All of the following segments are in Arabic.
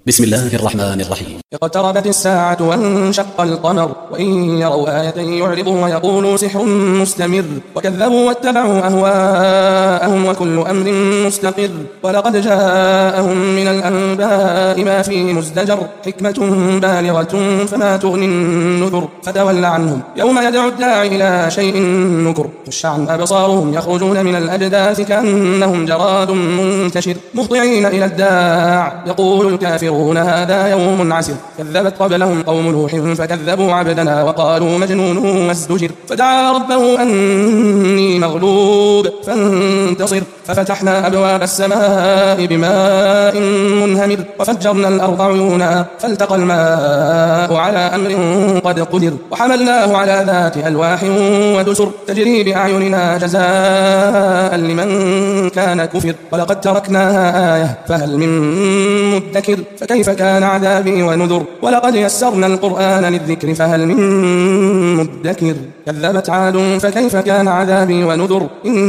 بسم الله الرحمن الرحيم. اقتربت الساعة وانشق القمر وإن يروا آية يعرضوا ويقولوا سحر مستمر وكذبوا واتبعوا أهواءهم وكل أمر مستقر ولقد جاءهم من الأنباء ما فيه مزدجر حكمة بالغة فما تغني النذر فتول عنهم يوم يدعو الداعي إلى شيء نكر خش عن أبصارهم يخرجون من الأجداث كأنهم جراد منتشر مهطعين إلى الداع يقول الكافرون هذا يوم عسر كذبت قبلهم قوم نوح فكذبوا عبدنا وقالوا مجنون وازدجر فدعا ربه أني مغلوب فانتصر ففتحنا أبواب السماء بماء منهمر وفجرنا الأرض عيونا فالتقى الماء على أمر قد قدر وحملناه على ذات ألواح ودسر تجري بأعيننا جزاء لمن كان كفر ولقد تركناها آية فهل من مدكر فكيف كان عذابي ونذر ولقد يسرنا القرآن للذكر فهل من مدكر كذبت عاد فكيف كان عذابي ونذر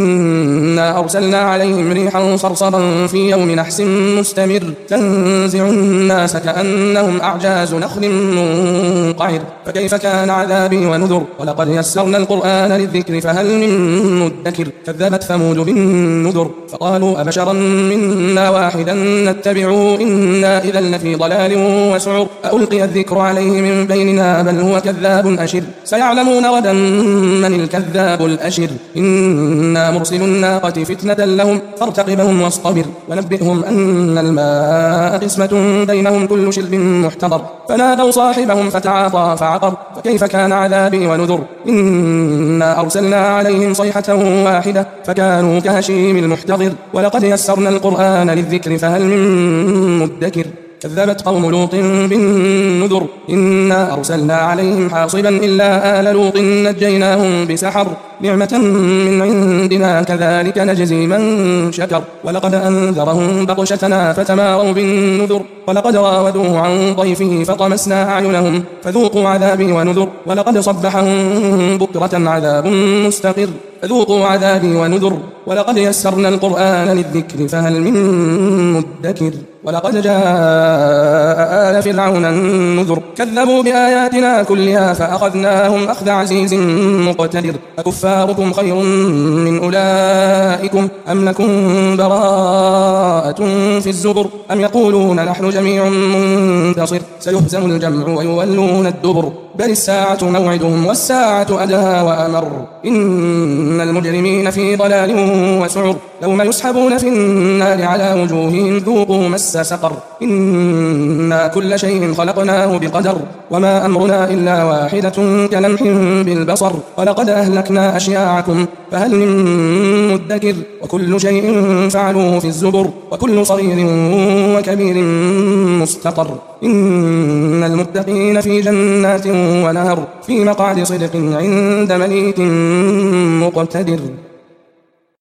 إنا أرسلنا عليهم ريحا صرصرا في يوم نحس مستمر تنزع الناس كأنهم أعجاز نخل منقعر فكيف كان عذابي ونذر ولقد يسرنا القرآن للذكر فهل من مدكر كذبت ثمود بالنذر فقالوا أبشرا منا واحدا نتبعه إنا إذا لفي ضلال وسعر ألقي الذكر عليه من بيننا بل هو كذاب أشر سيعلمون غدا من الكذاب الأشر إنا مرسل الناقة فتنة لهم فارتقبهم واصطبر ونبئهم أن الماء قسمة بينهم كل شرب محتضر فنادوا صاحبهم فتعاطى فعقر فكيف كان عذابي ونذر إنا أرسلنا عليهم صيحة واحدة فكانوا كهشيم المحتضر ولقد يسرنا القرآن للذكر فهل من مدكر كذبت قوم لوط بالنذر إنا أرسلنا عليهم حاصبا إلا آل لوط نجيناهم بسحر نعمة من عندنا كذلك نجزي من شكر ولقد أنذرهم بطشتنا فتماروا بالنذر ولقد راودوه عن ضيفه فطمسنا أعينهم فذوقوا عذابي ونذر ولقد صبحهم بكرة عذاب مستقر فذوقوا عذابي ونذر ولقد يسرنا القرآن للذكر فهل من مدكر ولقد جاء آل فرعون النذر كذبوا بآياتنا كلها فأخذناهم أخذ عزيز مقتدر أكفاركم خير من أولئكم أم لكم براءة في الزبر أم يقولون نحن جميع منتصر سيهزم الجمع ويولون الدبر بل الساعة موعدهم والساعة أدهى وأمر إن المجرمين في ضلال وسعر يوم يسحبون في النار على وجوههم ذوقوا مس سقر إنا كل شيء خلقناه بقدر وما أمرنا إلا واحدة كلمح بالبصر ولقد أهلكنا أشياعكم فهل من مدكر وكل شيء فعلوه في الزبر وكل صغير وكبير مستقر إن المتقين في جنات ونهر في مقعد صدق عند مليك مقتدر.